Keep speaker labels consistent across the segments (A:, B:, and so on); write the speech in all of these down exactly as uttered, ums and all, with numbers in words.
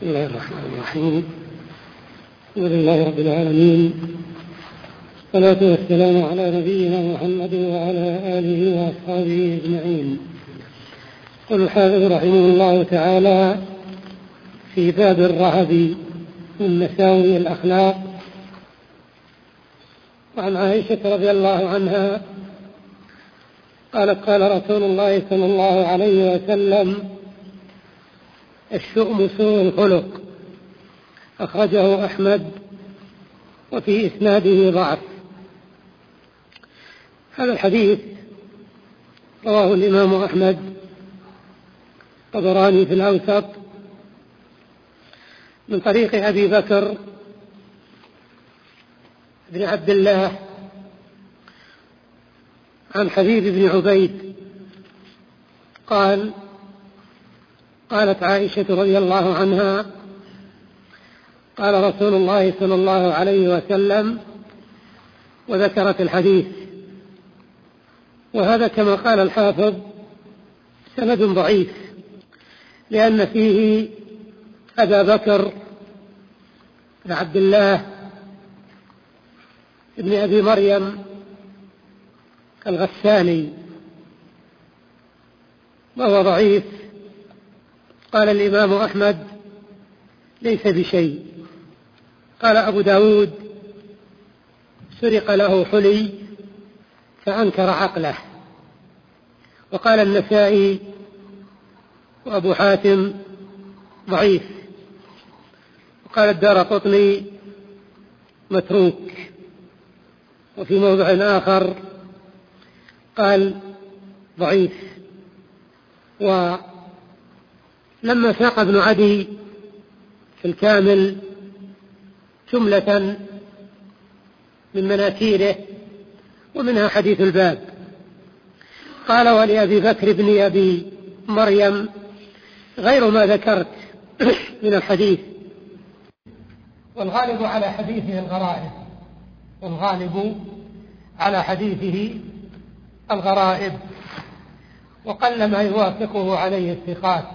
A: بسم الله الرحمن الرحيم. الحمد لله رب العالمين، والصلاة والسلام على نبينا محمد وعلى آله وأصحابه أجمعين. قال الحافظ رحمه الله تعالى في باب الرهب من مساوئ الأخلاق: وعن عائشة رضي الله عنها قالت: قال رسول الله صلى الله عليه وسلم: الشؤم سوء الخلق. أخرجه أحمد وفي إسناده ضعف. هذا الحديث رواه الإمام أحمد الطبراني في الأوسط من طريق أبي بكر بن عبد الله عن حبيب بن عبيد قال: قالت عائشة رضي الله عنها: قال رسول الله صلى الله عليه وسلم، وذكرت الحديث. وهذا كما قال الحافظ سند ضعيف، لأن فيه أبا بكر بن عبد الله ابن أبي مريم الغساني، وهو ضعيف. قال الإمام أحمد: ليس بشيء. قال أبو داود: سرق له حلي فأنكر عقله. وقال النسائي وأبو حاتم: ضعيف. وقال الدارقطني: متروك. وفي موضع آخر قال: ضعيف. ولما ساق ابن عدي في الكامل جملة من مناكيره ومنها حديث الباب، قال: ولأبي بكر بن أبي مريم غير ما ذكرت من الحديث. والغالب على حديثه الغرائب، والغالب على حديثه الغرائب، وقل ما يوافقه عليه الثقات،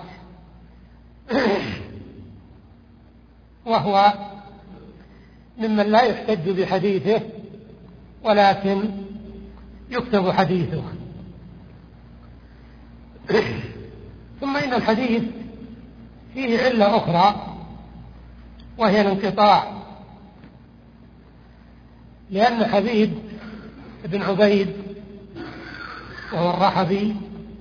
A: وهو ممن لا يحتج بحديثه ولكن يكتب حديثه. ثم إن الحديث فيه علة أخرى، وهي الانقطاع، لأن حبيب بن عبيد وهو الرحبي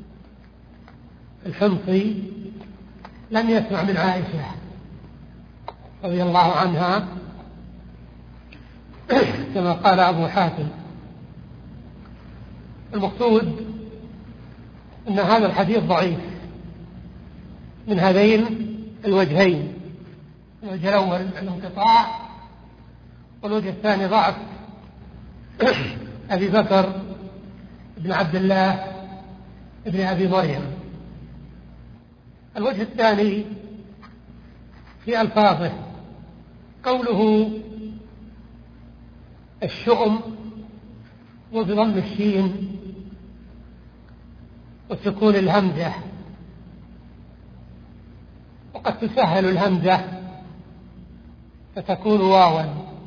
A: الحمصي لم يسمع من عائشة رضي الله عنها كما قال أبو حاتم. المقصود أن هذا الحديث ضعيف من هذين الوجهين: الوجه الأول الانقطاع، والوجه الثاني ضعف أبي بكر بن عبد الله بن أبي مريم. الوجه الثاني في ألفاظه: قوله الشؤم وبضم الشين وسكون الهمزة، وقد تسهل الهمزة فتكون واوا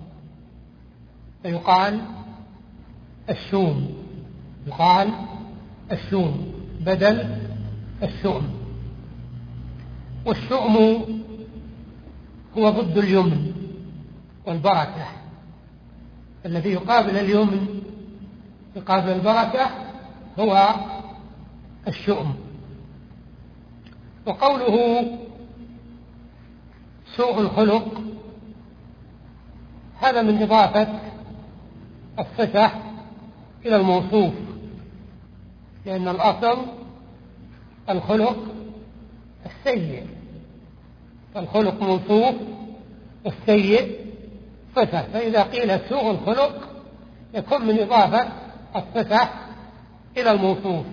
A: فيقال الشوم، يقال الشوم بدل الشؤم. والشؤم هو ضد اليمن والبركة، الذي يقابل اليمن يقابل البركة هو الشؤم. وقوله سوء الخلق هذا من إضافة الصفة إلى الموصوف، لأن الأصل الخلق السيء، فالخلق موصوف والسيء صفة، فإذا قيل سوء الخلق يكون من إضافة الصفة إلى الموصوف.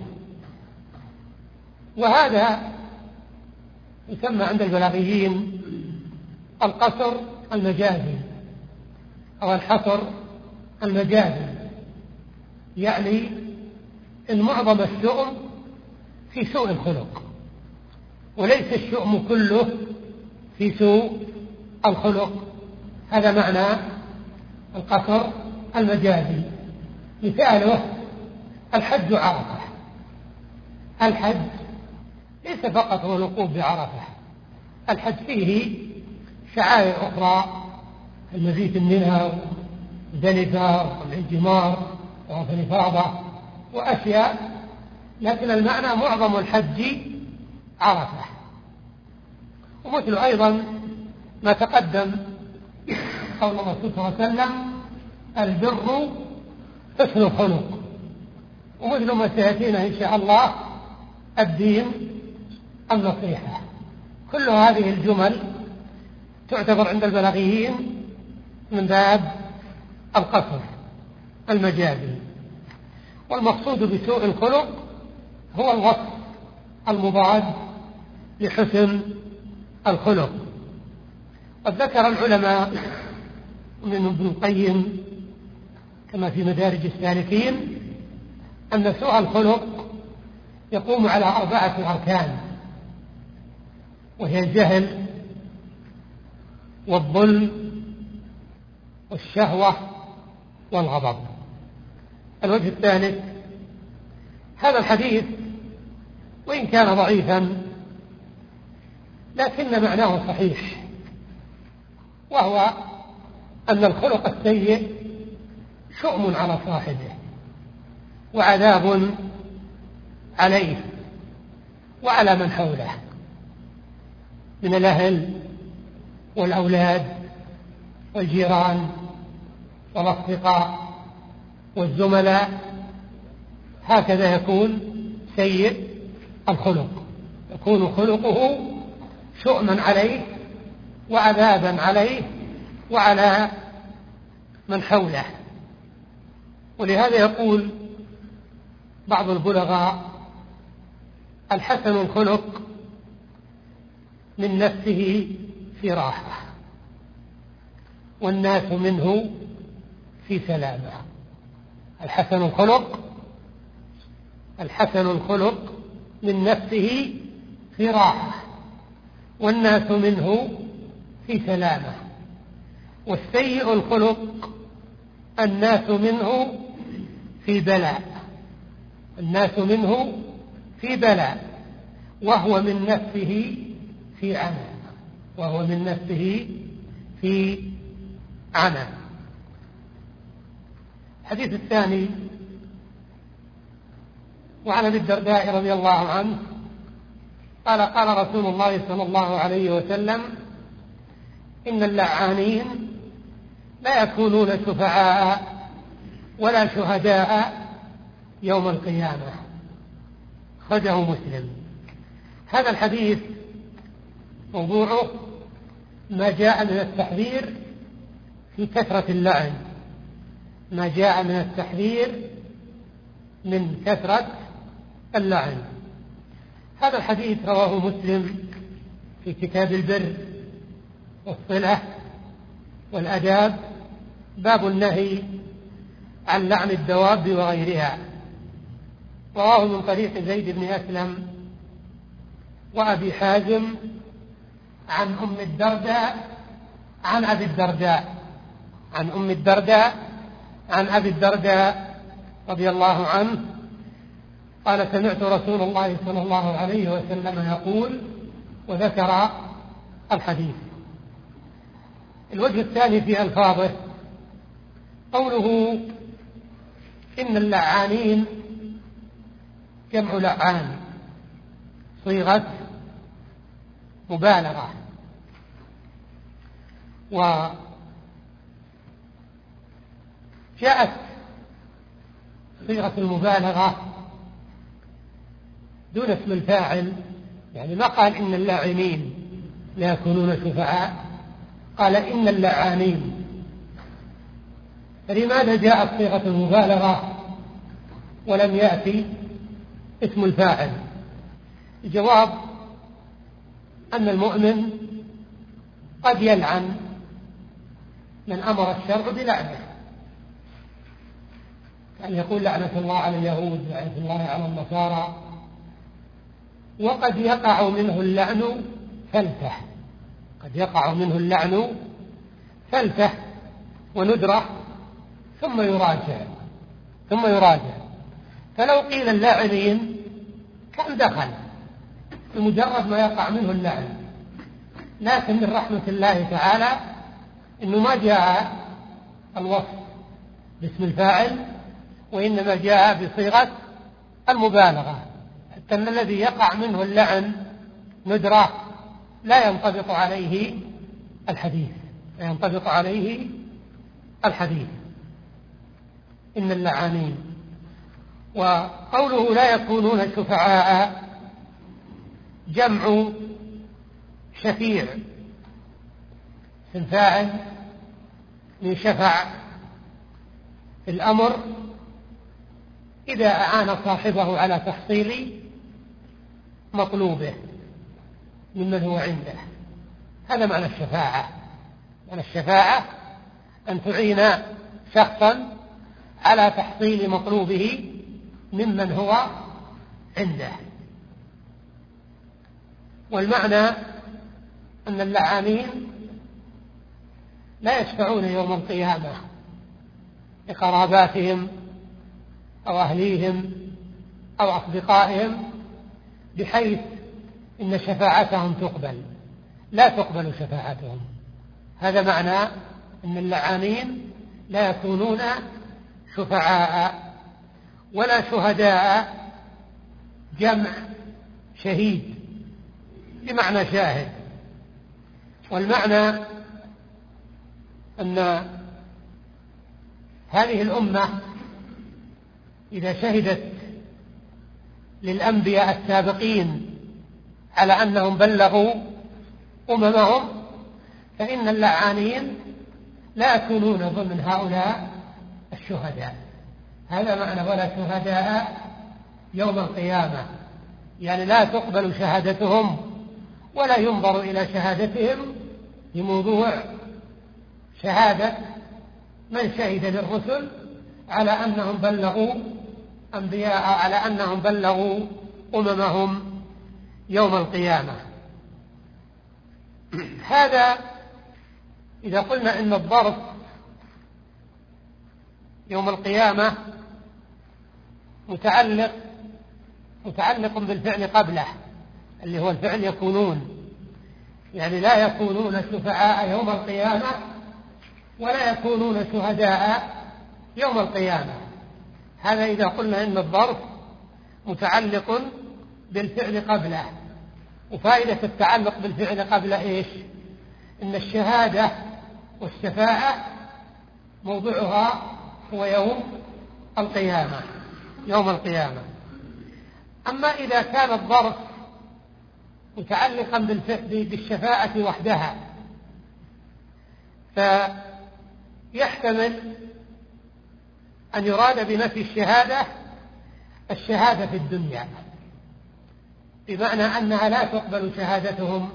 A: وهذا يسمى عند البلاغيين القصر المجازي أو الحصر المجازي، يعني إن معظم الشؤم في سوء الخلق، وليس الشؤم كله في سوء الخلق. هذا معنى القصر المجازي. مثاله الحج عرفة. الحج ليس فقط هو الوقوف بعرفة، الحج فيه شعائر أخرى، المبيت منها مزدلفة والانجمار وطواف الإفاضة وأشياء، لكن المعنى معظم الحج عرفة. ومثل أيضا ما تقدم قول الله صلى الله عليه وسلم البر حسن الخلق، ومثل ما سيأتينا إن شاء الله الدين النصيحة. كل هذه الجمل تعتبر عند البلاغيين من باب القصر المجازي. والمقصود بسوء الخلق هو الوصف المضاد لحسن الخلق. قد ذكر العلماء من ابن القيم كما في مدارج السالكين أن سوء الخلق يقوم على أربعة أركان، وهي الجهل والظلم والشهوة والغضب. الوجه الثالث، هذا الحديث وإن كان ضعيفا لكن معناه صحيح، وهو أن الخلق السيء شؤم على صاحبه وعذاب عليه وعلى من حوله من الأهل والأولاد والجيران والأصدقاء والزملاء. هكذا يكون سيء الخلق، يكون خلقه شؤما عليه وعذابا عليه وعلى من حوله. ولهذا يقول بعض البلغاء الحسن الخلق من نفسه في راحة والناس منه في سلامة. الحسن الخلق الحسن الخلق من نفسه في راحة والناس منه في سلامة. والسيء الخلق الناس منه في بلاء الناس منه في بلاء وهو من نفسه في عمى وهو من نفسه في عمى. الحديث الثاني، وعن ابي الدرداء رضي الله عنه قال قال رسول الله صلى الله عليه وسلم إن اللعانين لا يكونون شفعاء ولا شهداء يوم القيامة. أخرجه مسلم. هذا الحديث موضوعه ما جاء من التحذير في كثرة اللعن ما جاء من التحذير من كثرة اللعن. هذا الحديث رواه مسلم في كتاب البر والصلة والأداب، باب النهي عن لعن الدواب وغيرها. رواه من طريق زيد بن أسلم وأبي حازم عن أم الدرداء عن أبي الدرداء عن أم الدرداء عن أبي الدرداء رضي الله عنه قال سمعت رسول الله صلى الله عليه وسلم يقول، وذكر الحديث. الوجه الثاني في ألفاظه قوله إن اللعانين جمع لعان صيغة مبالغة، وجاءت صيغة المبالغة دون اسم الفاعل، يعني ما قال إن اللاعنين لا يكونون شفعاء، قال إن اللعانين. فلماذا جاءت صيغة المبالغة ولم يأتي اسم الفاعل؟ الجواب أن المؤمن قد يلعن من أمر الشرع بلعنه، يعني يقول لعنة الله على اليهود لعنة الله على النصارى، وقد يقع منه اللعن فلتة قد يقع منه اللعن فلتة وندرة ثم يراجع ثم يراجع فلو قيل اللاعنين كم دخل بمجرد ما يقع منه اللعن، لكن من رحمة الله تعالى إنه ما جاء الوصف باسم الفاعل، وإنما جاء بصيغة المبالغة، حتى أن الذي يقع منه اللعن ندرة لا ينطبق عليه الحديث لا ينطبق عليه الحديث إن اللعانين. وقوله لا يكونون شفعاء جمع شفيع، الفاعل من شفع الأمر إذا أعان صاحبه على تحصيل مطلوبه ممن هو عنده. هذا معنى الشفاعة. معنى الشفاعة أن تعين شخصا على تحصيل مطلوبه ممن هو عنده. والمعنى أن اللعانين لا يشفعون يوم القيامة لقراباتهم أو أهليهم أو أصدقائهم بحيث إن شفاعتهم تقبل، لا تقبل شفاعتهم. هذا معنى أن اللعانين لا يكونون شفعاء ولا شهداء، جمع شهيد بمعنى شاهد. والمعنى أن هذه الأمة إذا شهدت للأنبياء السابقين على أنهم بلغوا أممهم، فإن اللعانين لا يكونون ضمن هؤلاء الشهداء. هذا معنى ولا شهداء يوم القيامة، يعني لا تقبل شهادتهم ولا ينظر إلى شهادتهم بموضوع شهادة من شهد للرسل على أنهم بلغوا أنبياء على أنهم بلغوا أممهم يوم القيامة. هذا إذا قلنا إن الظرف يوم القيامة متعلق متعلق بالفعل قبله اللي هو الفعل يكونون، يعني لا يكونون شفعاء يوم القيامة ولا يكونون شهداء يوم القيامة. هذا إذا قلنا إن الظرف متعلق بالفعل قبله. وفائدة التعلق بالفعل قبله إيش؟ إن الشهادة والشفاعة موضوعها هو يوم القيامة يوم القيامة. أما إذا كان الظرف متعلقا بالشفاعة وحدها فيحتمل أن يراد بنفي الشهادة الشهادة في الدنيا، بمعنى أنها لا تقبل شهادتهم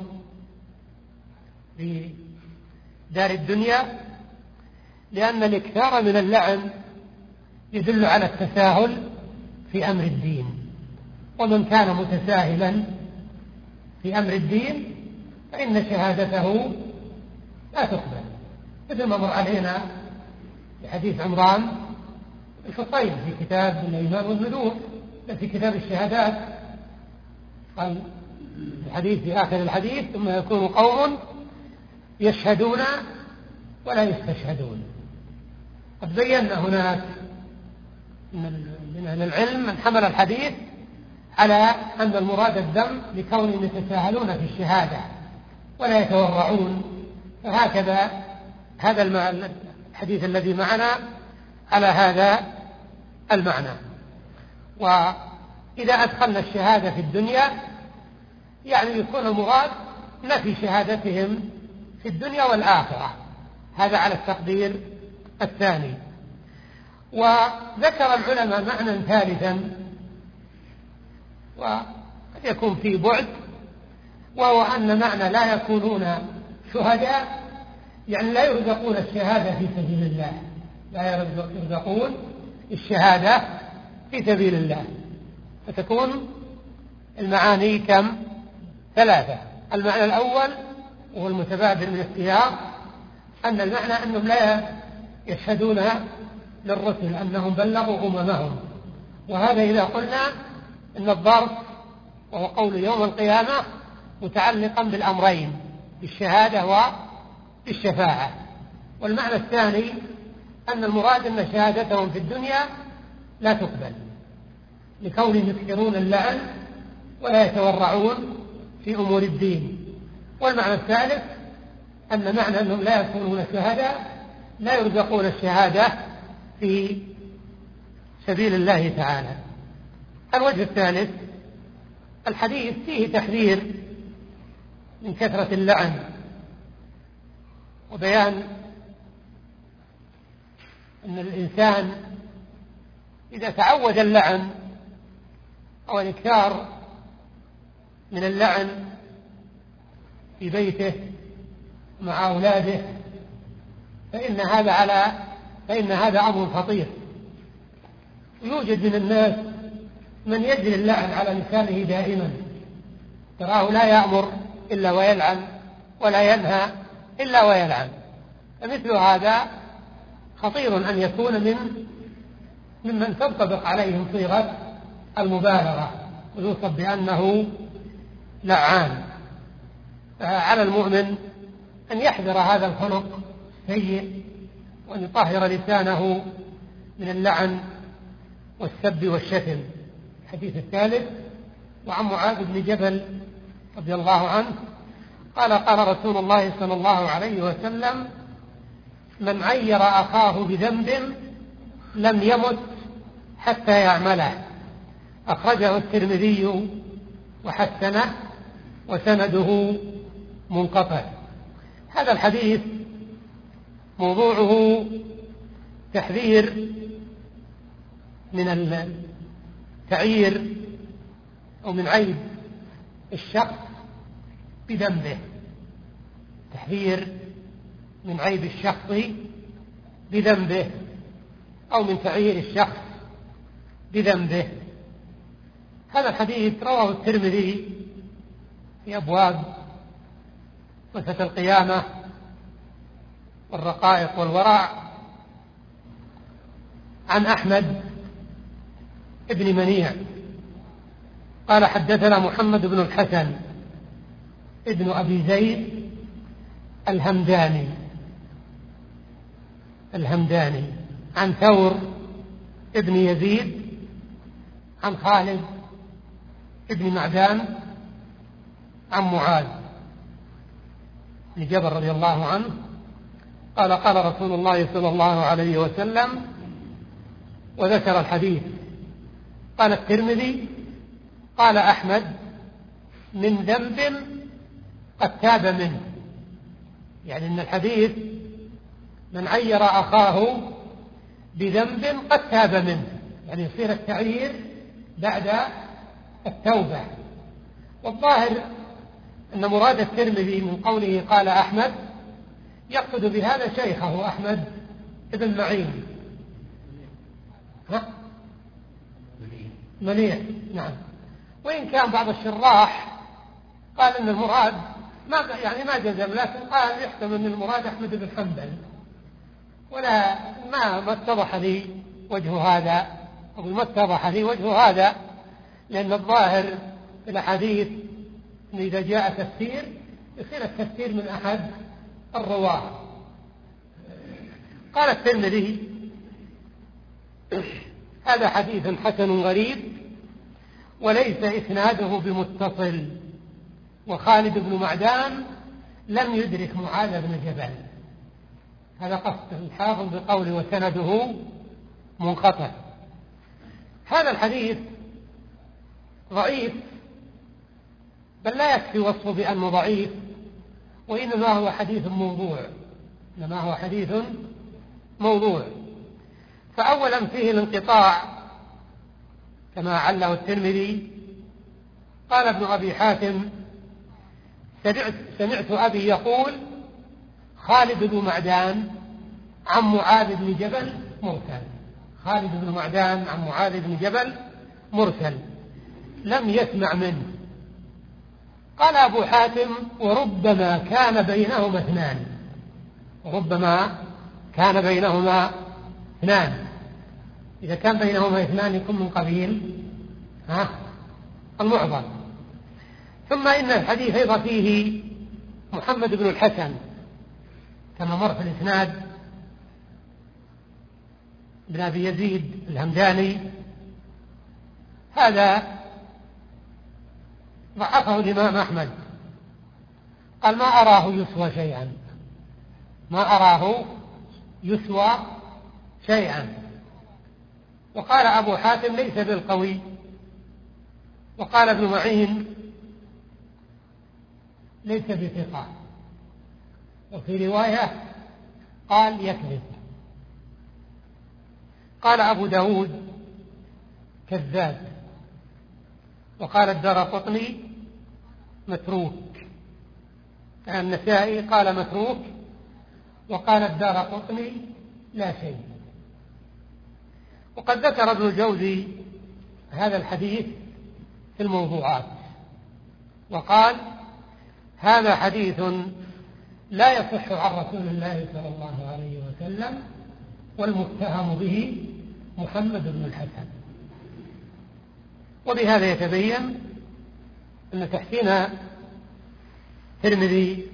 A: في دار الدنيا، لأن الإكثار من اللعن يدل على التساهل في أمر الدين، ومن كان متساهلا في أمر الدين فإن شهادته لا تقبل، مثل ما مر علينا في حديث عمران الحصين في كتاب الإيمان والنذور، في كتاب الشهادات، قال الحديث في آخر الحديث: ثم يكون قوم يشهدون ولا يستشهدون. قد بينا هناك من أهل العلم من حمل الحديث على أن المراد الذم لكونهم يتساهلون في الشهادة ولا يتورعون، فهكذا هذا الحديث الذي معنا على هذا المعنى. وإذا أدخلنا الشهادة في الدنيا يعني يكون المراد نفي شهادتهم في الدنيا والآخرة، هذا على التقدير الثاني. وذكر العلماء معنى ثالثا وقد يكون فيه بعد، وهو أن معنى لا يكونون شهداء يعني لا يرزقون الشهادة في سبيل الله، لا يرزقون الشهادة في سبيل الله. فتكون المعاني كم؟ ثلاثة. المعنى الأول وهو المتبادر من السياق أن المعنى أنهم لا يشهدون للرسل أنهم بلغوا أممهم، وهذا إذا قلنا أن الظرف وهو قول يوم القيامة متعلقا بالأمرين، بالشهادة وبالشفاعة. والمعنى الثاني أن المراد أن شهادتهم في الدنيا لا تقبل لكونهم يكثرون اللعن ولا يتورعون في أمور الدين. والمعنى الثالث أن معنى أنهم لا يكونون شهداء لا يرزقون الشهادة في سبيل الله تعالى. الوجه الثالث، الحديث فيه تحذير من كثرة اللعن وبيان أن الإنسان إذا تعود اللعن أو الإكثار من اللعن في بيته مع أولاده فإن هذا على فإن هذا أمر خطير. ويوجد من الناس من يجري اللعن على لسانه دائما، تراه لا يأمر إلا ويلعن ولا ينهى إلا ويلعن. فمثل هذا خطير أن يكون من ممن تنطبق عليهم صيغة المبالغة ويوصف بأنه لعان. فعلى المؤمن أن يحذر هذا الخلق السيء وأن يطهر لسانه من اللعن والسب والشتم. الحديث الثالث، وعن معاذ بن جبل رضي الله عنه قال قال رسول الله صلى الله عليه وسلم: من عير أخاه بذنب لم يمت حتى يعمله. أخرجه الترمذي وحسنه وسنده منقطع. هذا الحديث موضوعه تحذير من التعيير أو من عيب الشخص بذنبه، تحذير من عيب الشخص بذنبه أو من تعيير الشخص بذنبه. هذا الحديث رواه الترمذي في أبواب صفة القيامة والرقائق والورع عن أحمد ابن منيع قال حدثنا محمد بن الحسن ابن أبي زيد الهمداني الهمداني عن ثور ابن يزيد عن خالد ابن معدان عن معاذ بن جبل رضي الله عنه قال قال رسول الله صلى الله عليه وسلم، وذكر الحديث. قال الترمذي قال أحمد: من ذنب قد تاب منه، يعني أن الحديث من عير أخاه بذنب قد تاب منه، يعني يصير التعيير بعد التوبة. والظاهر أن مراد الترمذي من قوله قال أحمد يقصد بهذا شيخه أحمد ابن معين منيع. نعم. وإن كان بعض الشراح قال أن المراد ما يعني ما جزم، لكن قال يحتمل أن المراد أحمد بن حنبل، ولا ما ما اتضح لي وجه هذا، أو ما اتضح لي وجه هذا، لأن الظاهر في الحديث أن إذا جاء تفسير يصير التفسير من أحد الرواة. قال الترمذي: هذا حديث حسن غريب وليس إسناده بمتصل، وخالد بن معدان لم يدرك معاذ بن جبل. هذا قصد الحافظ بقوله وسنده منقطع. هذا الحديث ضعيف، بل لا يكفي وصفه بأنه ضعيف، وإنما هو حديث موضوع إنما هو حديث موضوع. فأولا فيه الانقطاع كما عله الترمذي. قال ابن أبي حاتم: سمعت, سمعت أبي يقول خالد بن معدان عن معاذ بن جبل مرسل. خالد بن معدان عن معاذ بن جبل مرسل، لم يسمع منه. قال أبو حاتم: وربما كان بينهما اثنان، وربما كان بينهما اثنان. إذا كان بينهما اثنان يكون من قبيل ها المعضل. ثم إن الحديث أيضا فيه محمد بن الحسن كما مر في الإسناد بن أبي يزيد الهمداني، هذا ضعفه الإمام أحمد، قال: ما أراه يسوى شيئا، ما أراه يسوى شيئا. وقال أبو حاتم: ليس بالقوي. وقال ابن معين: ليس بثقة. وفي رواية قال: يكذب. قال أبو داود: كذاب. وقال الدارقطني: متروك. النسائي قال متروك، وقال الدارقطني: لا شيء. وقد ذكر ابن الجوزي هذا الحديث في الموضوعات وقال: هذا حديث لا يصح عن رسول الله صلى الله عليه وسلم، والمتهم به محمد بن الحسن. وبهذا يتبين أن تحسين الترمذي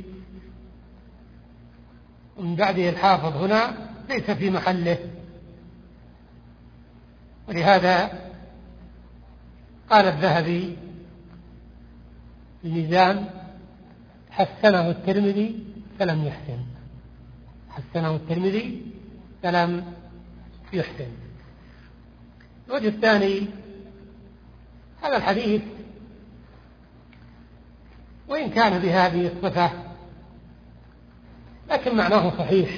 A: من بعده الحافظ هنا ليس في محله، ولهذا قال الذهبي في الميزان: حسنه الترمذي فلم يحسن، حسنه الترمذي فلم يحسن. الوجه الثاني: هذا الحديث وإن كان بهذه الصفة لكن معناه صحيح،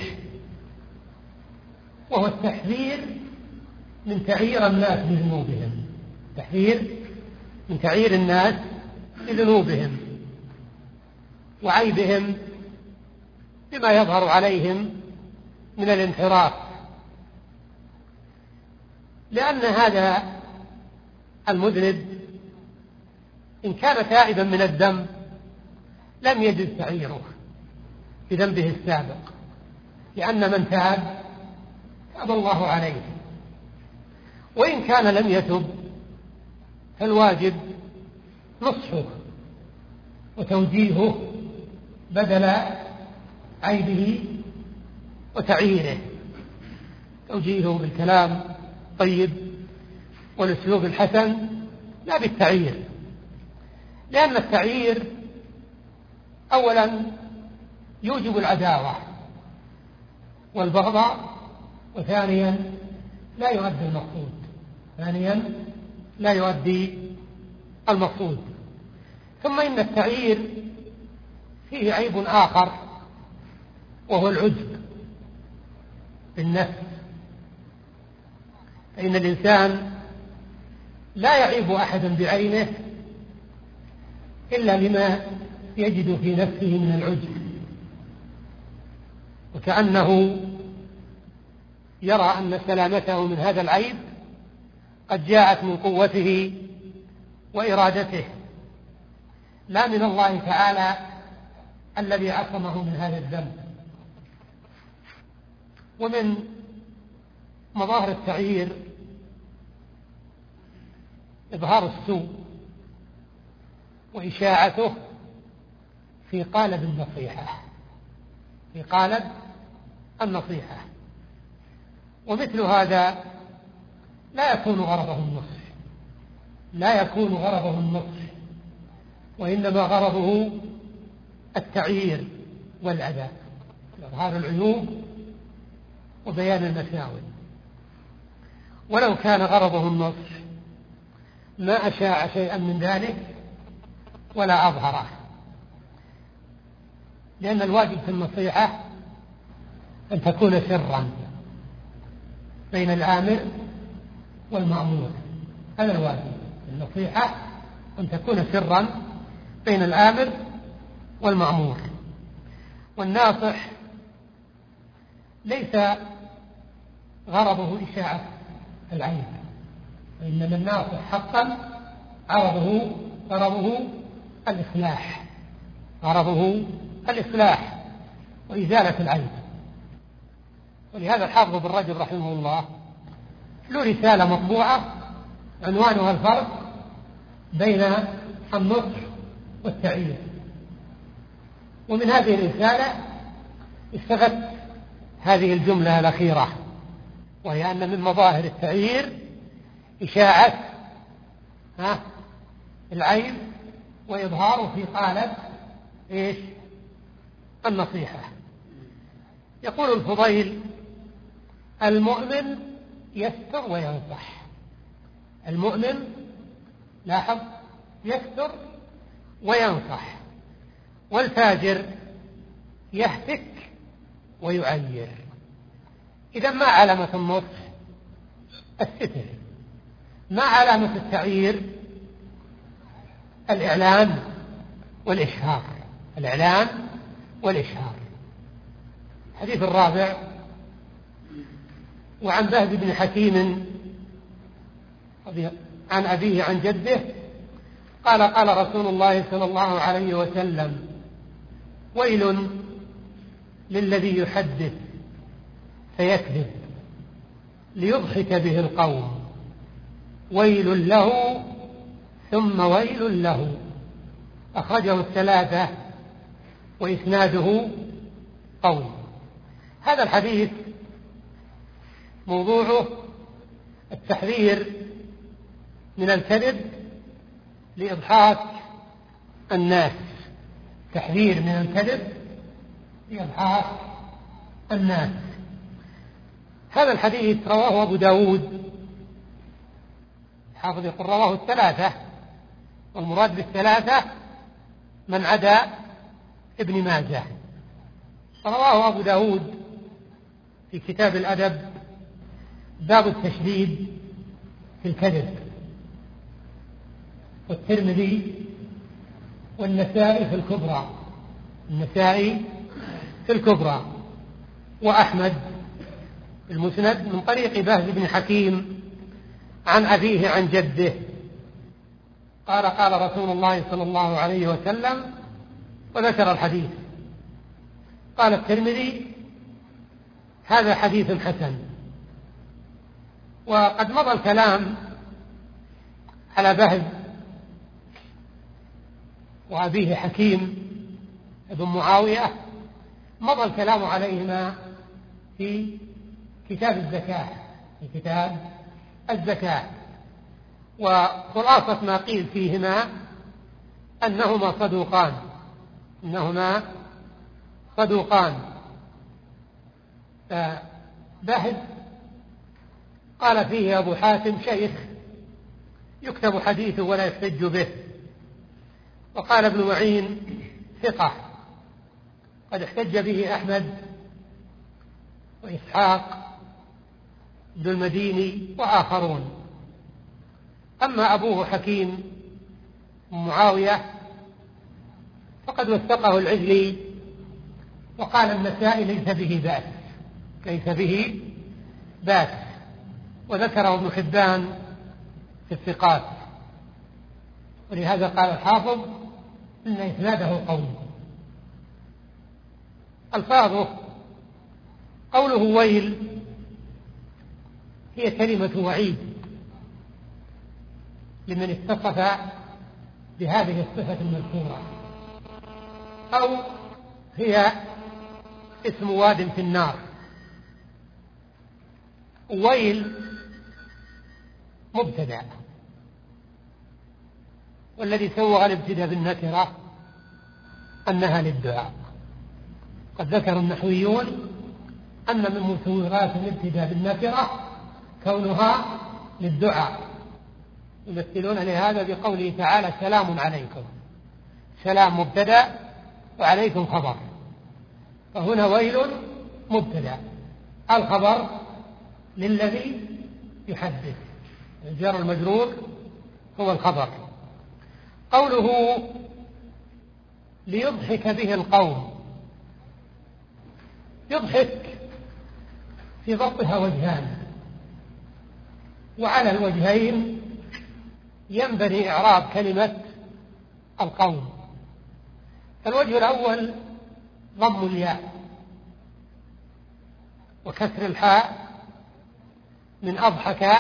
A: وهو التحذير من تعيير الناس بذنوبهم، تحذير من تعيير الناس بذنوبهم وعيبهم بما يظهر عليهم من الانحراف، لأن هذا المذنب إن كان تائبا من الذنب لم يجد تعييره بذنبه السابق، لأن من تاب تاب الله عليه. وإن كان لم يتب فالواجب نصحه وتوجيهه بدل عيبه وتعييره، توجيهه بالكلام الطيب والأسلوب الحسن لا بالتعيير، لأن التعيير أولا يوجب العداوة والبغضاء، وثانيا لا يؤدي المقصود، ثانيا لا يؤدي المقصود. ثم إن التعيير فيه عيب آخر وهو العجب بالنفس، فإن الإنسان لا يعيب أحدا بعينه إلا لما يجد في نفسه من العجب، وكأنه يرى أن سلامته من هذا العيب قد جاءت من قوته وإرادته، لا من الله تعالى الذي عصمه من هذا الذنب. ومن مظاهر التعيير إظهار السوء وإشاعته في قالب النصيحة، في قالب النصيحة. ومثل هذا لا يكون غرضه النصح، لا يكون غرضه النصح، وإنما غرضه التعيير والأذى، إظهار العيوب وبيان المساوئ. ولو كان غرضه النصح ما أشاع شيئا من ذلك ولا أظهره، لأن الواجب في النصيحة أن تكون سرا بين الآمر والمأمور، هذا الواجب في النصيحة، أن تكون سرا بين الآمر والمأمور. والناصح ليس غرضه إشاعة العيب، وإنما الناصح حقا غرضه غرضه الإصلاح، غرضه الإصلاح وإزالة العيب. ولهذا الحافظ بن رجب رحمه الله له رسالة مطبوعة عنوانها الفرق بين النصح والتعيير. ومن هذه الرسالة استفدت هذه الجملة الأخيرة، وهي أن من مظاهر التعيير إشاعة العيب وإظهاره في قالب إيش؟ النصيحة. يقول الفضيل: المؤمن يستر وينصح. المؤمن، لاحظ، يستر وينصح، والفاجر يهتك ويعير. إذا ما علامة النصح؟ الستر. ما علامة التعيير؟ الإعلان والإشهار. الإعلان والإشهار. الحديث الرابع: وعن بهز بن حكيم عن أبيه عن جده قال: قال رسول الله صلى الله عليه وسلم: ويل للذي يحدث فيكذب ليضحك به القوم، ويل له ثم ويل له. أخرجه الثلاثة وإسناده قوي. هذا الحديث موضوعه التحذير من الكذب لإضحاك الناس. تحذير من الكذب لإضحاك الناس. هذا الحديث رواه أبو داود، حافظ يقول رواه الثلاثة، والمراد بالثلاثة من عدا ابن ماجه. رواه أبو داود في كتاب الأدب باب التشديد في الكذب، والترمذي والنسائي في الكبرى النسائي في الكبرى وأحمد المسند من طريق بهز بن حكيم عن أبيه عن جده قال: قال رسول الله صلى الله عليه وسلم، وذكر الحديث. قال الترمذي: هذا حديث حسن. وقد مضى الكلام على بهز وأبيه حكيم ابن معاوية، مضى الكلام عليهما في كتاب الزكاة في كتاب الزكاة وخلاصة ما قيل فيهما أنهما صدوقان أنهما صدوقان فبهز قال فيه أبو حاتم: شيخ يكتب حديثه ولا يحتج به. وقال ابن معين: ثقة قد احتج به أحمد وإسحاق بن المديني وآخرون. أما أبوه حكيم معاوية فقد وثقه العجلي، وقال النسائي: ليس به بأس ليس به بأس وذكره ابن حبان في الثقات. ولهذا قال الحافظ إن إسناده قوي. ألفاظه: قوله ويل هي كلمة وعيد لمن اتصف بهذه الصفة المذكورة، أو هي اسم واد في النار. ويل مبتدأ، والذي سوغ الابتداء بالنكرة أنها للدعاء. قد ذكر النحويون أن من مسوغات الابتداء بالنكرة كونها للدعاء، يمثلون لهذا بقوله تعالى: سلام عليكم. سلام مبتدأ وعليكم خبر، فهنا ويل مبتدأ، الخبر للذي يحدث، الجار المجرور هو الخبر. قوله ليضحك به القوم، يضحك في ضبطها وجهان، وعلى الوجهين ينبني إعراب كلمة القوم. الوجه الأول ضم الياء وكسر الحاء من أضحك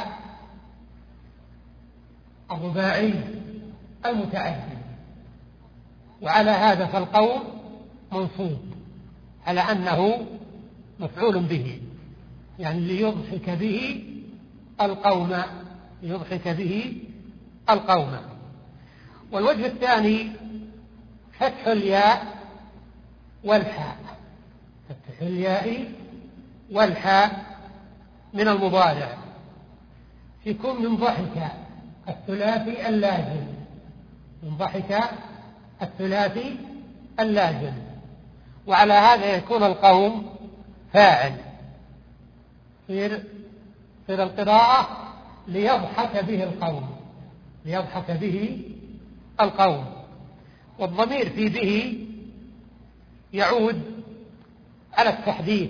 A: الرباعي المتعدي، وعلى هذا فالقوم منصوب على أنه مفعول به، يعني ليضحك به القوم، ليضحك به القوم. والوجه الثاني فتح الياء والحاء، فتح الياء والحاء من المضارع يكون من ضحك الثلاثي اللازم، من ضحك الثلاثي اللازم، وعلى هذا يكون القوم فاعل في القراءة ليضحك به القوم، ليضحك به القوم. والضمير في به يعود على التحديث،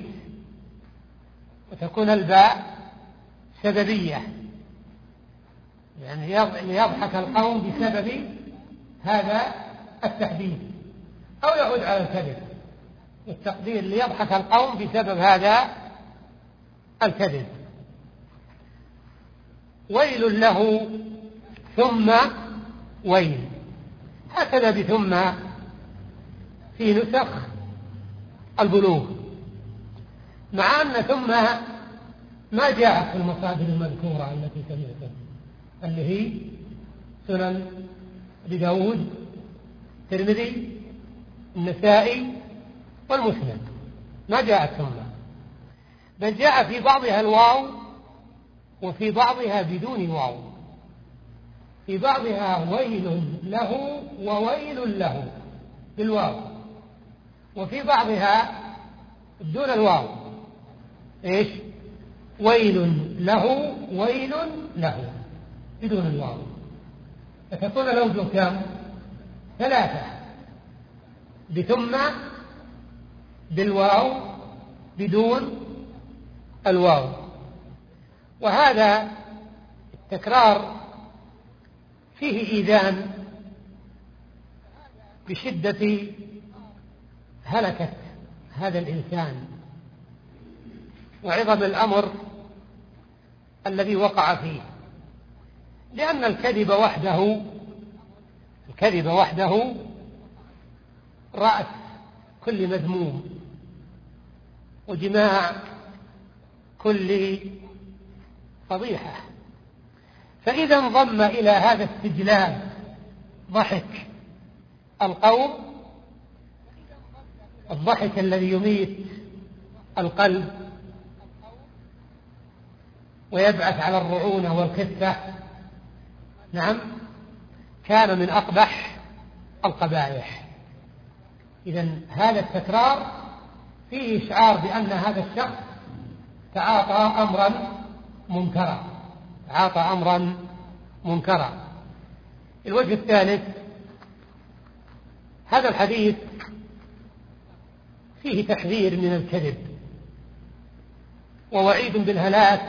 A: وتكون الباء سببية، يعني ليضحك القوم بسبب هذا التحديث، أو يعود على الكذب، والتقدير ليضحك القوم بسبب هذا الكذب. ويل له ثم ويل، هكذا بثم في نسخ البلوغ، مع أن ثم ما جاءت في المصادر المذكورة التي سمعتها، اللي هي سنن أبي داود، الترمذي، النسائي والمسند، ما جاءت ثم، بل جاء في بعضها الواو وفي بعضها بدون واو، في بعضها ويل له وويل له بالواو، وفي بعضها بدون الواو ايش؟ ويل له ويل له بدون الواو، فتكون الأوجه كم؟ ثلاثة، بثم، بالواو، بدون الواو. وهذا التكرار فيه إيذان بشدة هلكة هذا الإنسان وعظم الأمر الذي وقع فيه، لأن الكذب وحده الكذب وحده رأس كل مذموم وجماع كل فضيحة. فإذا انضم إلى هذا استجلاب ضحك القوم، الضحك الذي يميت القلب ويبعث على الرعونة والخفة، نعم، كان من أقبح القبائح. إذن هذا التكرار فيه إشعار بأن هذا الشخص تعاطى أمرا منكرا، تعاطى أمرا منكرا. الوجه الثالث، هذا الحديث فيه تحذير من الكذب ووعيد بالهلاك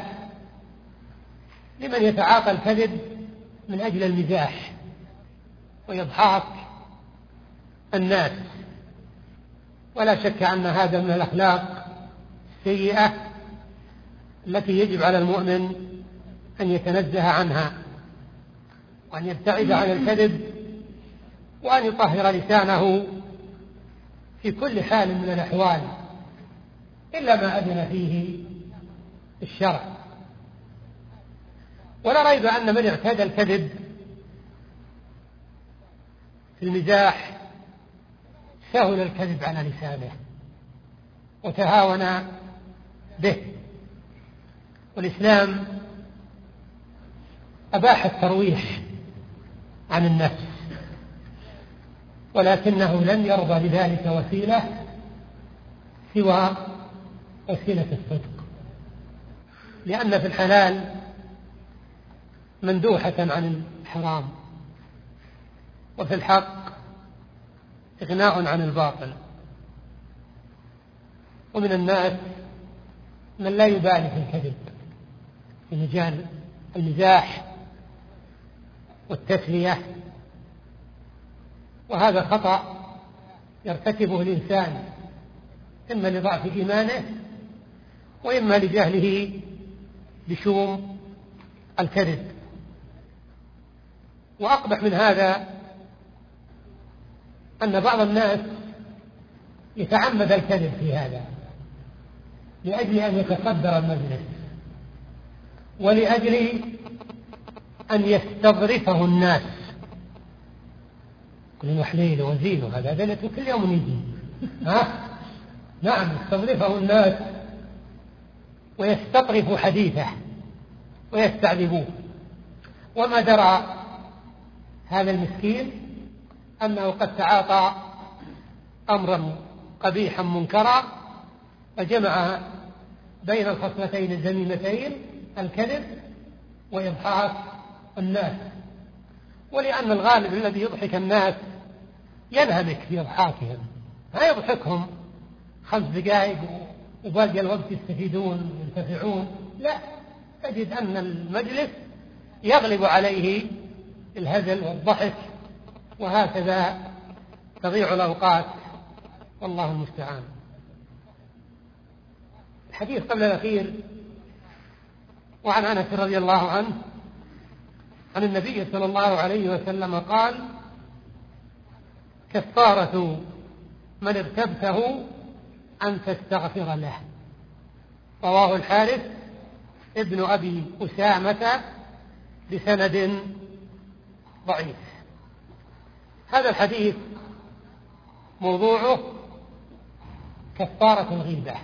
A: لمن يتعاطى الكذب من أجل المزاح وإضحاك الناس. ولا شك أن هذا من الأخلاق السيئة التي يجب على المؤمن أن يتنزه عنها، وأن يبتعد عن الكذب، وأن يطهر لسانه في كل حال من الأحوال إلا ما أذن فيه الشرع. ولا ريب أن من اعتاد الكذب في المزاح سهل الكذب على لسانه وتهاون به. والإسلام أباح الترويح عن النفس، ولكنه لم يرضى بذلك وسيلة سوى وسيلة الصدق، لأن في الحلال مندوحة عن الحرام، وفي الحق إغناء عن الباطل. ومن الناس من لا يبالي في الكذب في مجال المزاح والتسلية، وهذا خطأ يرتكبه الإنسان إما لضعف إيمانه وإما لجهله بشؤم الكذب. وأقبح من هذا أن بعض الناس يتعمد الكذب في هذا لأجل أن يتصدر المجلس ولأجل أن يستظرفه الناس. كل محليل وزين وهذا ذلك كل يوم يجي ها؟ نعم، يستظرفه الناس ويستطرف حديثه ويستعذبوه. وما درى هذا المسكين أنه قد تعاطى أمرا قبيحا منكرا فجمع بين الخصلتين الذميمتين الكذب وإضحاك الناس. ولأن الغالب الذي يضحك الناس ينهمك في إضحاكهم، لا يضحكهم خمس دقائق وباقي الوقت يستفيدون وينتفعون، لا، تجد أن المجلس يغلب عليه الهزل والضحك، وهكذا تضيع الأوقات، والله المستعان. الحديث قبل الأخير وعن أنس رضي الله عنه عن النبي صلى الله عليه وسلم قال: كفارة من ارتبته أن تستغفر له. رواه الحارث ابن أبي أسامة بسند ضعيف. هذا الحديث موضوعه كفارة الغيبة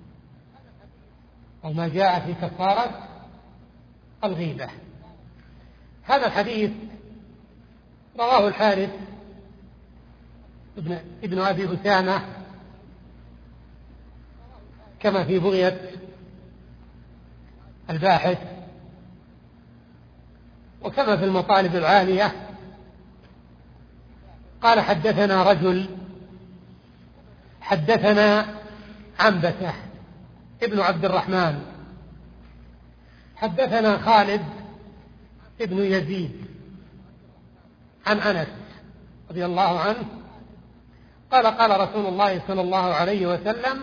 A: وما جاء في كفارة الغيبة. هذا الحديث رواه الحارث ابن, ابن أبي أسامة كما في بغية الباحث وكما في المطالب العالية. قال: حدثنا رجل حدثنا عنبسة ابن عبد الرحمن حدثنا خالد ابن يزيد عن أنس رضي الله عنه قال: قال رسول الله صلى الله عليه وسلم: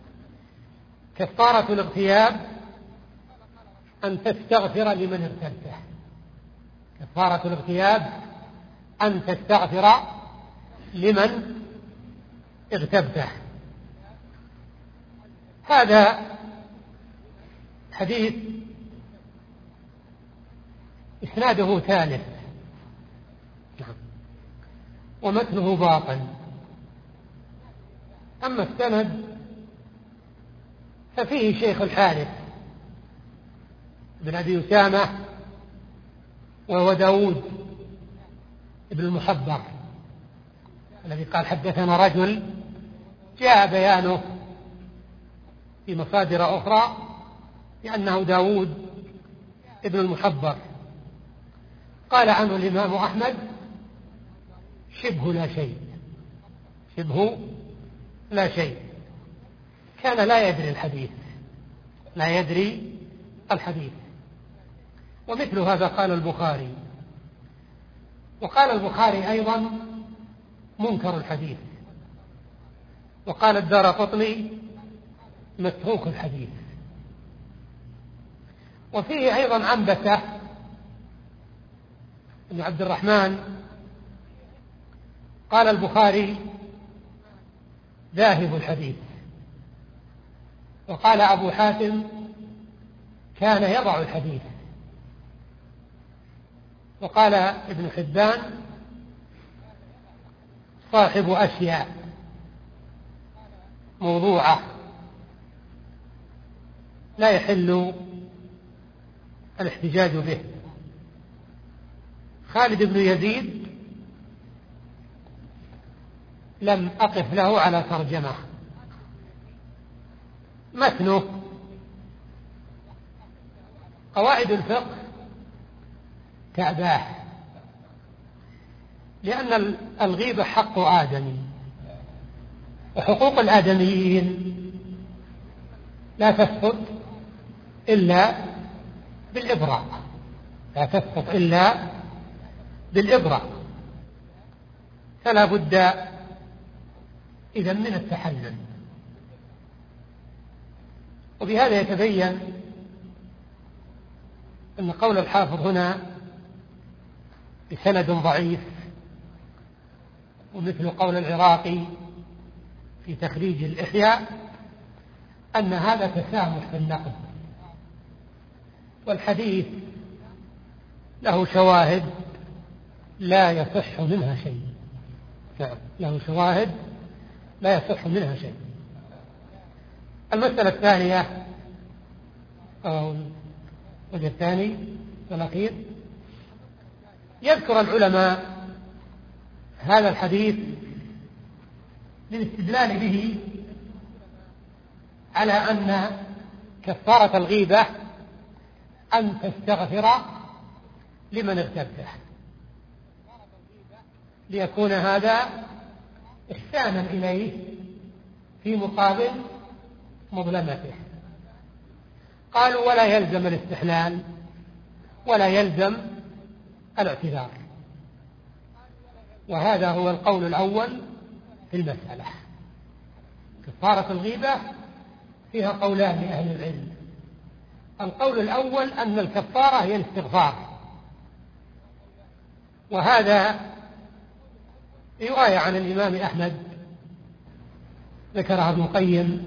A: كفارة الاغتياب أن تستغفر لمن ارتبته. كفارة الاغتياب أن تستغفر لمن اغتبته. هذا حديث إسناده ثالث ومتنه باطل. أما السند ففيه شيخ الحارث بن أبي أسامة وهو داود ابن المحبر الذي قال: حدثنا رجل، جاء بيانه في مصادر أخرى لأنه داود ابن المحبر. قال عنه الإمام أحمد: شبه لا شيء، شبه لا شيء، كان لا يدري الحديث، لا يدري الحديث. ومثل هذا قال البخاري. وقال البخاري أيضا: منكر الحديث. وقال الدارقطني: متروك الحديث. وفيه أيضا عنبسة بن عبد الرحمن. قال البخاري: ذاهب الحديث. وقال أبو حاتم: كان يضع الحديث. وقال ابن حبان: صاحب أشياء موضوعة لا يحل الاحتجاج به. خالد بن يزيد لم أقف له على ترجمة. متنه قواعد الفقه تعباه، لأن الغيبة حق آدمي، وحقوق الآدميين لا تسقط إلا بالإبراء، لا تسقط إلا بالإبراء. فلا بد إذن من التحلل. وبهذا يتبين أن قول الحافظ هنا بسند ضعيف، ومثل قول العراقي في تخريج الإحياء أن هذا تسامح في النقد، والحديث له شواهد لا يصح منها شيء. نعم، له شواهد لا يصح منها شيء. المسألة الثانية أو الوجه الثاني والأخير، يذكر العلماء هذا الحديث للاستدلال به على أن كفارة الغيبة أن تستغفر لمن اغتبته، ليكون هذا إحسانا إليه في مقابل مظلمته. قالوا ولا يلزم الاستحلال ولا يلزم الاعتذار، وهذا هو القول الأول في المسألة. كفارة الغيبة فيها قولان لأهل العلم. القول الأول أن الكفارة هي الاستغفار، وهذا رواية عن الإمام أحمد ذكرها ابن القيم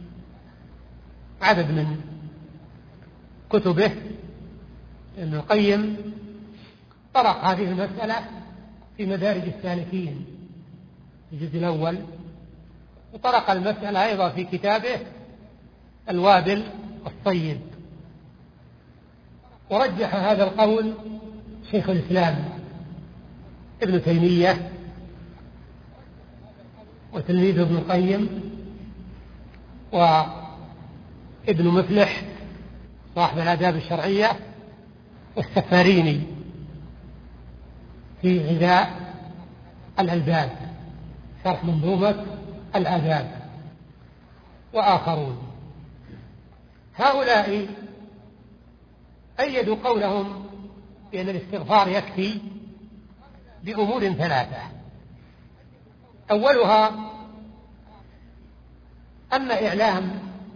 A: عدد من كتبه. ابن القيم طرق هذه المسألة في مدارج السالكين في الجزء الأول، وطرق المسألة أيضا في كتابه الوابل الطيب، ورجح هذا القول شيخ الإسلام ابن تيمية وتلميذه ابن القيم وابن مفلح صاحب الآداب الشرعية، والسفاريني في غذاء الألباب شرح منظومة الآداب، وآخرون. هؤلاء أيدوا قولهم بأن الاستغفار يكفي بأمور ثلاثة. أولها أن إعلام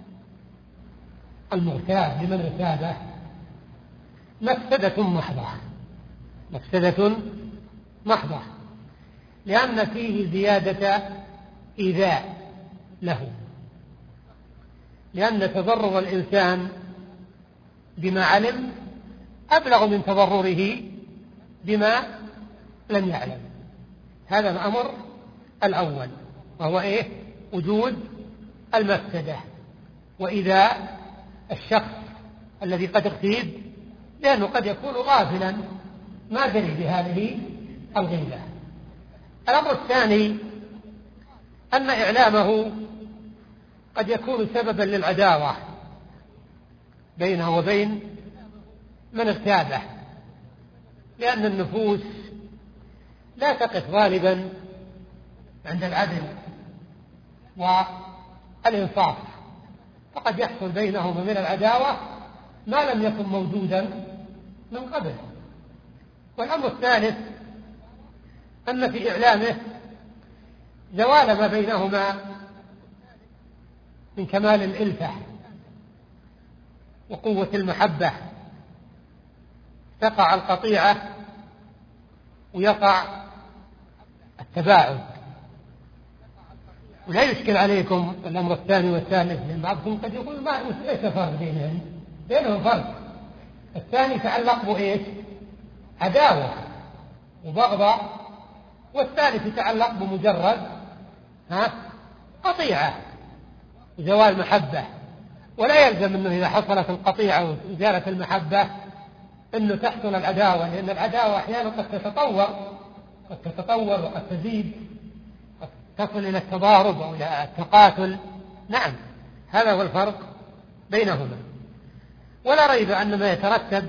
A: المغتاب لمن اغتابه مفسدة محضة، مفسدة محضة، لأن فيه زيادة إيذاء له، لأن تضرر الإنسان بما علم أبلغ من تضرره بما لم يعلم. هذا الأمر الأول، وهو إيه؟ وجود المفسدة وإيذاء الشخص الذي قد اغتيب، لأنه قد يكون غافلا ما دري بهذه الغيبة. الأمر الثاني أن إعلامه قد يكون سببا للعداوة بينه وبين من اغتابه، لأن النفوس لا تقف غالبا عند العدل والإنصاف، فقد يحصل بينهما من العداوة ما لم يكن موجودا من قبل. والأمر الثالث أن في إعلامه زوال ما بينهما من كمال الإلفة وقوة المحبة، تقع القطيعة ويقع التباعد. ولا يشكل عليكم الأمر الثاني والثالث، لأن بعضكم قد يقول ما إيش الفرق بينهم؟ بينهم فرق. الثاني تعلق بإيش؟ عداوة وبغضة، والثالث يتعلق بمجرد ها قطيعة وزوال محبة. ولا يلزم أنه إذا حصلت القطيعة وزالت المحبة أنه تحصل العداوة، لأن العداوة أحيانا قد تتطور قد تتطور وقد تزيد، قد تصل إلى التضارب أو إلى التقاتل. نعم، هذا هو الفرق بينهما. ولا ريب أن ما يترتب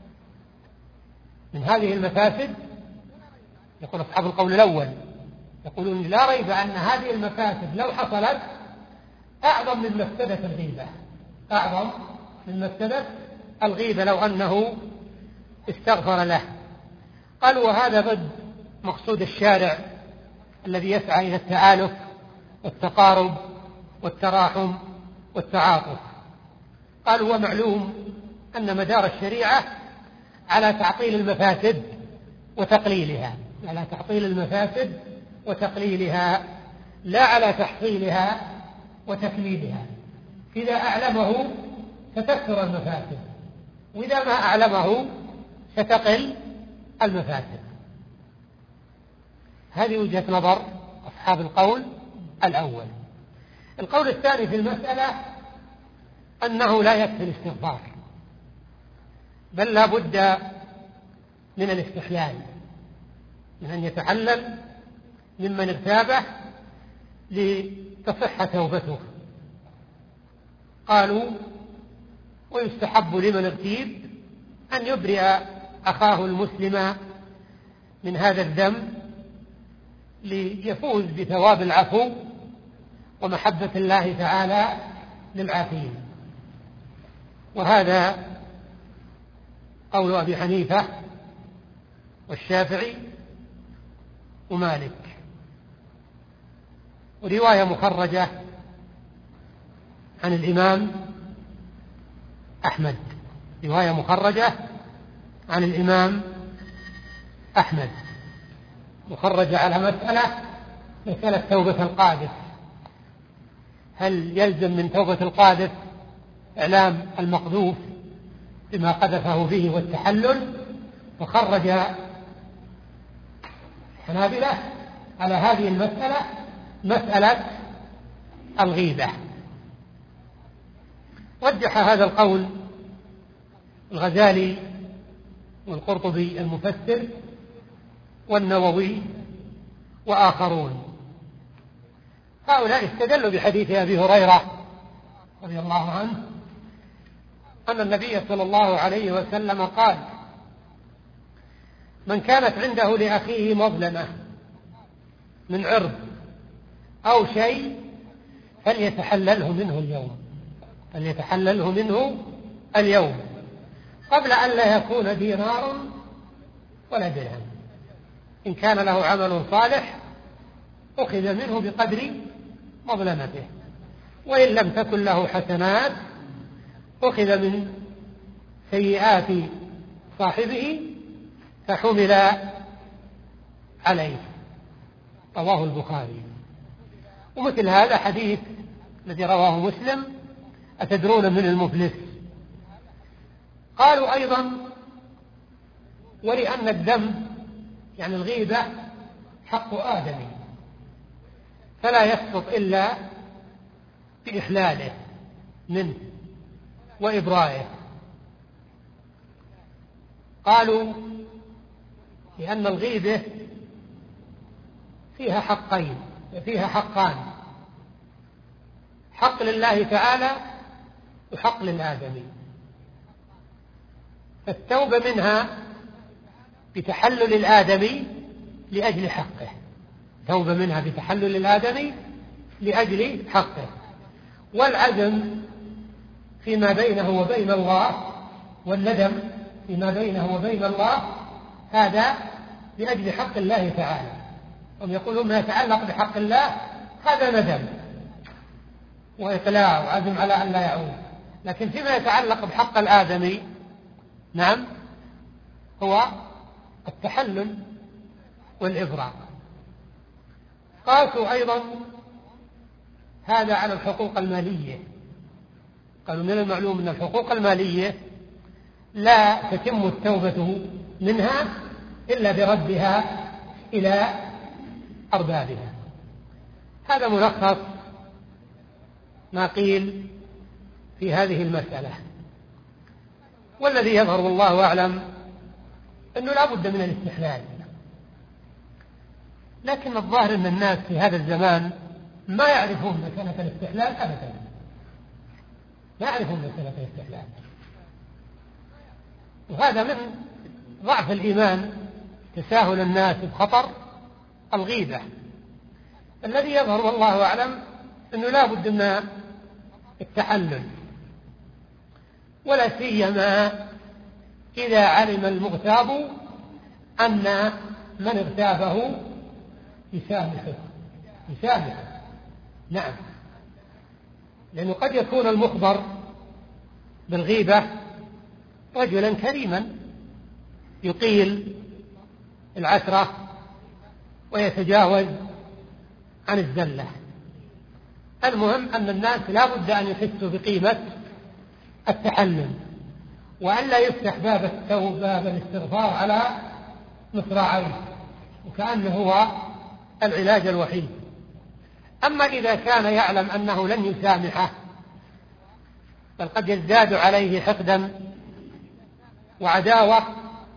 A: من هذه المفاسد، يقول أصحاب القول الأول يقولون لا ريب أن هذه المفاسد لو حصلت أعظم من مفسدة الغيبة، أعظم من مفسدة الغيبة لو أنه استغفر له. قالوا وهذا ضد مقصود الشارع الذي يسعى إلى التآلف
B: والتقارب والتراحم والتعاطف. قالوا ومعلوم أن مدار الشريعة على تعطيل المفاسد وتقليلها، على تعطيل المفاسد وتقليلها، لا على تحصيلها وتكميلها. إذا أعلمه ستكثر المفاسد، وإذا ما أعلمه ستقل المفاسد. هذه وجهة نظر أصحاب القول الأول. القول الثاني في المسألة أنه لا يكفي الاستغفار، بل لا بد من الاستحلال، من أن يتحلل ممن اغتابه لتصح توبته. قالوا ويستحب لمن اغتيب أن يبرئ أخاه المسلم من هذا الذنب ليفوز بثواب العفو ومحبة الله تعالى للعافين. وهذا قول أبي حنيفة والشافعي ومالك. ورواية مخرجة عن الإمام أحمد، رواية مخرجة عن الإمام أحمد مخرجة على مسألة مسألة توبة القاذف. هل يلزم من توبة القاذف إعلام المقذوف بما قذفه فيه والتحلل؟ فخرج الحنابلة على هذه المسألة مسألة الغيبة. رجح هذا القول الغزالي والقرطبي المفسر والنووي وآخرون. هؤلاء استدلوا بحديث أبي هريرة رضي الله عنه أن النبي صلى الله عليه وسلم قال: من كانت عنده لأخيه مظلمة من عرض أو شيء فليتحلله منه اليوم، فليتحلله منه اليوم قبل أن لا يكون دينار ولا درهم. إن كان له عمل صالح أخذ منه بقدر مظلمته، وإن لم تكن له حسنات أخذ من سيئات صاحبه فحمل عليه. رواه البخاري. ومثل هذا حديث الذي رواه مسلم: أتدرون من المفلس؟ قالوا أيضا: ولأن الذنب يعني الغيبة حق آدمي فلا يسقط إلا بإحلاله منه وإبرائه. قالوا لأن الغيبة فيها حقين، فيها حقان: حق لله تعالى وحق للآدمي. فالتوبة منها بتحلل الآدمي لأجل حقه، توبة منها بتحلل الآدمي لأجل حقه. والعزم فيما بينه وبين الله والندم فيما بينه وبين الله هذا لأجل حق الله تعالى. هم يقولون ما يتعلق بحق الله هذا ندم وإقلاع وعزم على أن لا يعود، لكن فيما يتعلق بحق الآدمي نعم هو التحلل والإبراء. قاسوا أيضا هذا على الحقوق المالية. قالوا من المعلوم أن الحقوق المالية لا تتم التوبة منها إلا بردها إلى أربابها. هذا ملخص ما قيل في هذه المسألة. والذي يظهر والله أعلم أنه لا بد من الاستحلال، لكن الظاهر أن الناس في هذا الزمان ما يعرفون مسألة الاستحلال أبدا، لا يعرفون مسألة الاستحلال. وهذا من ضعف الإيمان، تساهل الناس بخطر الغيبة. الذي يظهر والله أعلم أنه لا بد من التحلل، ولا سيما إذا علم المغتاب أن من اغتابه يسامحه يسامحه نعم، لأنه قد يكون المخبر بالغيبة رجلا كريما يطيل العشرة ويتجاوز عن الزلة. المهم أن الناس لا بد أن يحسوا بقيمة التحلل، وأن لا يفتح باب التوبة باب الاستغفار على مصراعيه وكأنه هو العلاج الوحيد. أما إذا كان يعلم أنه لن يسامحه بل قد يزداد عليه حقدا وعداوة،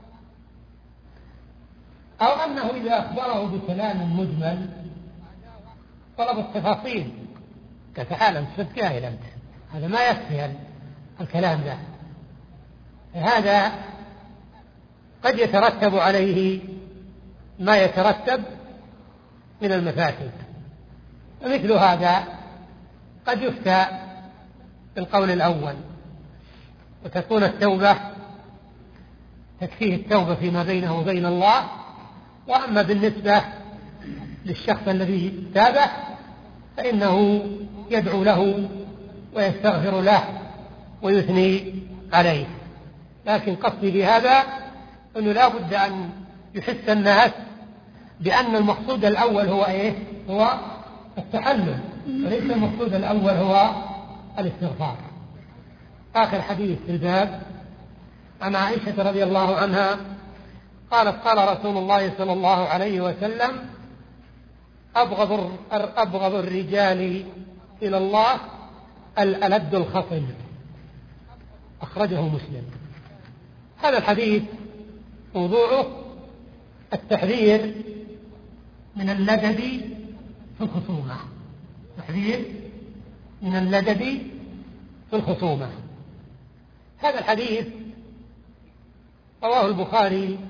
B: أو أنه إذا أخبره بكلام مجمل طلب التفاصيل كتعالم صدق جاهل أنت، هذا ما يكفي الكلام ده، هذا قد يترتب عليه ما يترتب من المفاسد. ومثل هذا قد يفتى بالقول الأول وتكون التوبة تكفيه التوبة فيما بينه وبين الله، وأما بالنسبة للشخص الذي تابه فإنه يدعو له ويستغفر له ويثني عليه. لكن قصدي بهذا أنه لا بد أن يحس الناس بأن المقصود الأول هو إيه؟ هو التحلل، وليس المقصود الأول هو الاستغفار. آخر حديث في الباب عن عائشة رضي الله عنها قالت قال رسول الله صلى الله عليه وسلم أبغض, أبغض الرجال إلى الله الألد الخصم، أخرجه مسلم. هذا الحديث موضوعه التحذير من اللدد في الخصومة، تحذير من اللدد في الخصومة. هذا الحديث رواه البخاري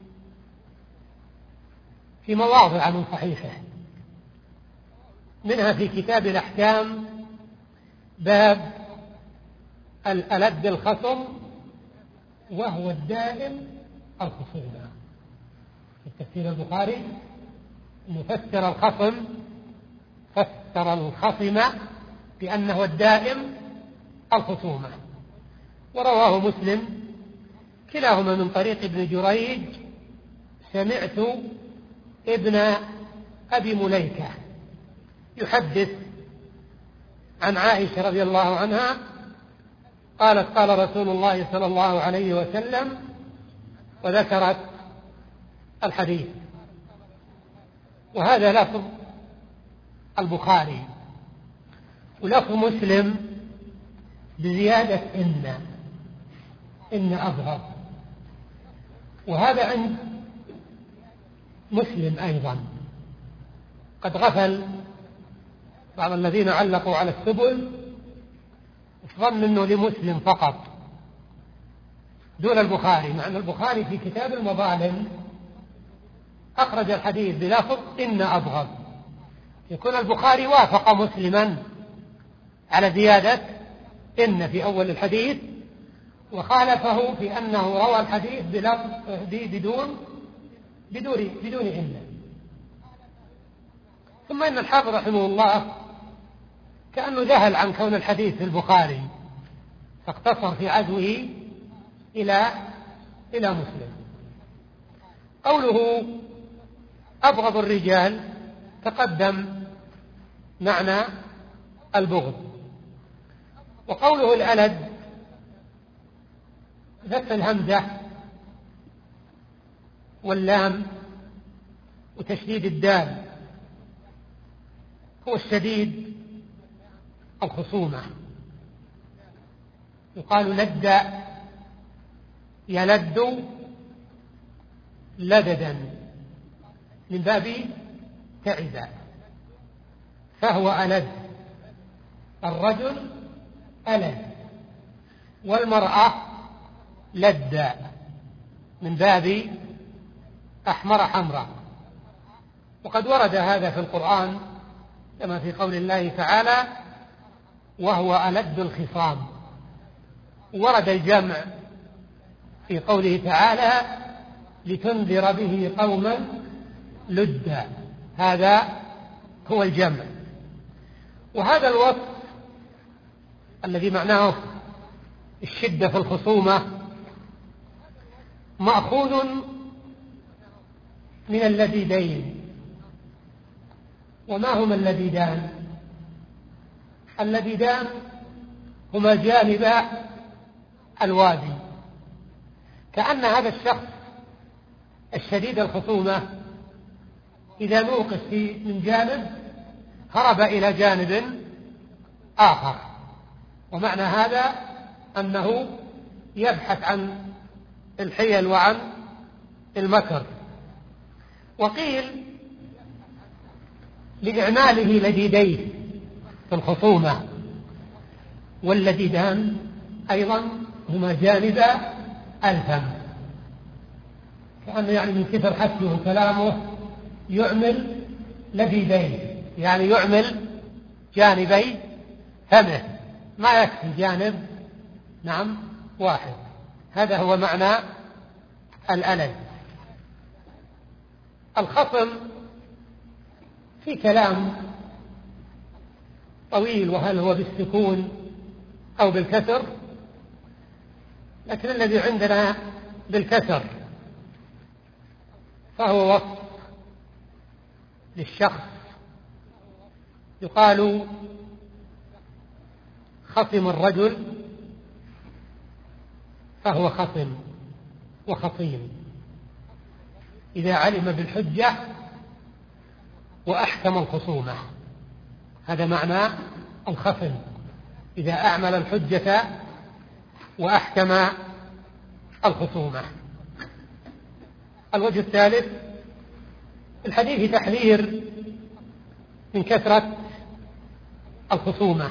B: في مواضع من صحيحه، منها في كتاب الأحكام باب الألد الخصم وهو الدائم الخصومة. في تفسير البخاري مفسر الخصم فسر الخصم بأنه الدائم الخصومة. ورواه مسلم كلاهما من طريق ابن جريج سمعت ابن أبي مليكة يحدث عن عائشة رضي الله عنها قالت قال رسول الله صلى الله عليه وسلم، وذكرت الحديث. وهذا لفظ البخاري، ولفظ مسلم بزيادة إن إن أظهر، وهذا عند مسلم أيضا. قد غفل بعض الذين علقوا على السبل ظن أنه لمسلم فقط دون البخاري، مع أن البخاري في كتاب المظالم أخرج الحديث بلفظ إن أبغض. يكون البخاري وافق مسلما على زيادة إن في أول الحديث، وخالفه في أنه روى الحديث بلفظ بدون بدون بدون إن. ثم إن الحافظ رحمه الله كأنه ذهل عن كون الحديث في البخاري فاقتصر في عزوه إلى إلى مسلم. قوله أبغض الرجال تقدم معنى البغض، وقوله الألد فتح الهمزة واللام وتشديد الدال هو الشديد الخصومة. يقال لد يلد لددا من باب تعب، فهو ألد. الرجل ألد، والمرأة لد من باب أحمر حمراء. وقد ورد هذا في القرآن كما في قول الله تعالى وهو ألد الخصام. ورد الجمع في قوله تعالى لتنذر به قوما لدا، هذا هو الجمع. وهذا الوصف الذي معناه الشدة في الخصومة مأخوذ من اللذيذين. وما هما اللذيذان؟ اللذيذان هما جانبا الوادي، كأن هذا الشخص الشديد الخصومة إذا موقف من جانب هرب إلى جانب آخر، ومعنى هذا أنه يبحث عن الحيل وعن المكر. وقيل لإعماله لذيذيه في الخصومة، واللذيذان أيضا هما جانب الفم، كأنه يعني من كثر حكيه وكلامه يعمل لذيذيه، يعني يعمل جانبي فمه، ما يكفي جانب نعم واحد. هذا هو معنى الألذ. الخصم في كلام طويل، وهل هو بالسكون أو بالكسر، لكن الذي عندنا بالكسر فهو وصف للشخص. يقال خصم الرجل فهو خصم وخصيم إذا علم بالحجة وأحكم الخصومة. هذا معنى الخصم، إذا أعمل الحجة وأحكم الخصومة. الوجه الثالث الحديث تحذير من كثرة الخصومة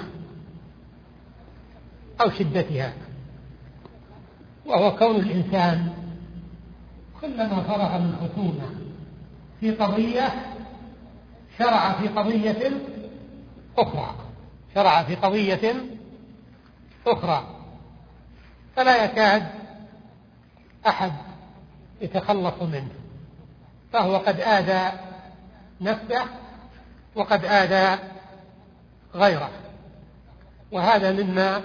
B: أو شدتها، وهو كون الإنسان كلما فرغ من خصومة في قضية شرع في قضية أخرى شرع في قضية أخرى فلا يكاد أحد يتخلص منه، فهو قد آذى نفسه وقد آذى غيره. وهذا مما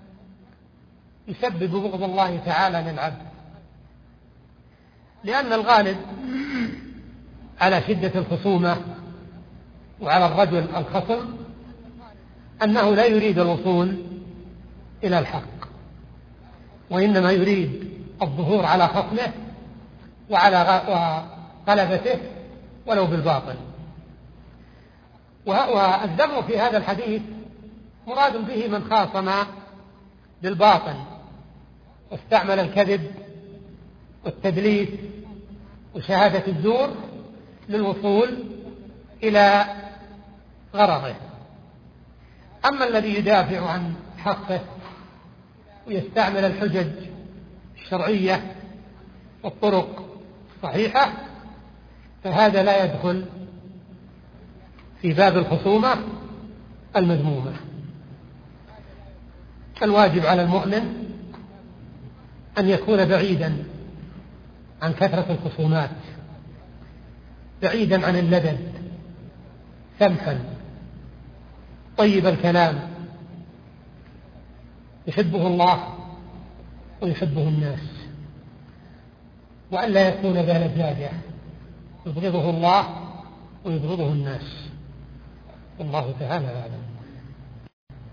B: يسبب بغض الله تعالى للعبد، لأن الغالب على شدة الخصومة وعلى الرجل الخصم أنه لا يريد الوصول إلى الحق، وإنما يريد الظهور على خصمه وعلى غلبته ولو بالباطل. والذم في هذا الحديث مراد به من خاصم بالباطل واستعمل الكذب والتدليس وشهادة الزور للوصول إلى غرضه. أما الذي يدافع عن حقه ويستعمل الحجج الشرعية والطرق الصحيحة فهذا لا يدخل في باب الخصومة المذمومة. الواجب على المؤمن أن يكون بعيدا عن كثرة الخصومات، بعيدا عن اللذذ، سمحا طيب الكلام، يحبه الله ويحبه الناس، وأن لا يكون ذا لجاجة يبغضه الله ويبغضه الناس. والله تعالى أعلم.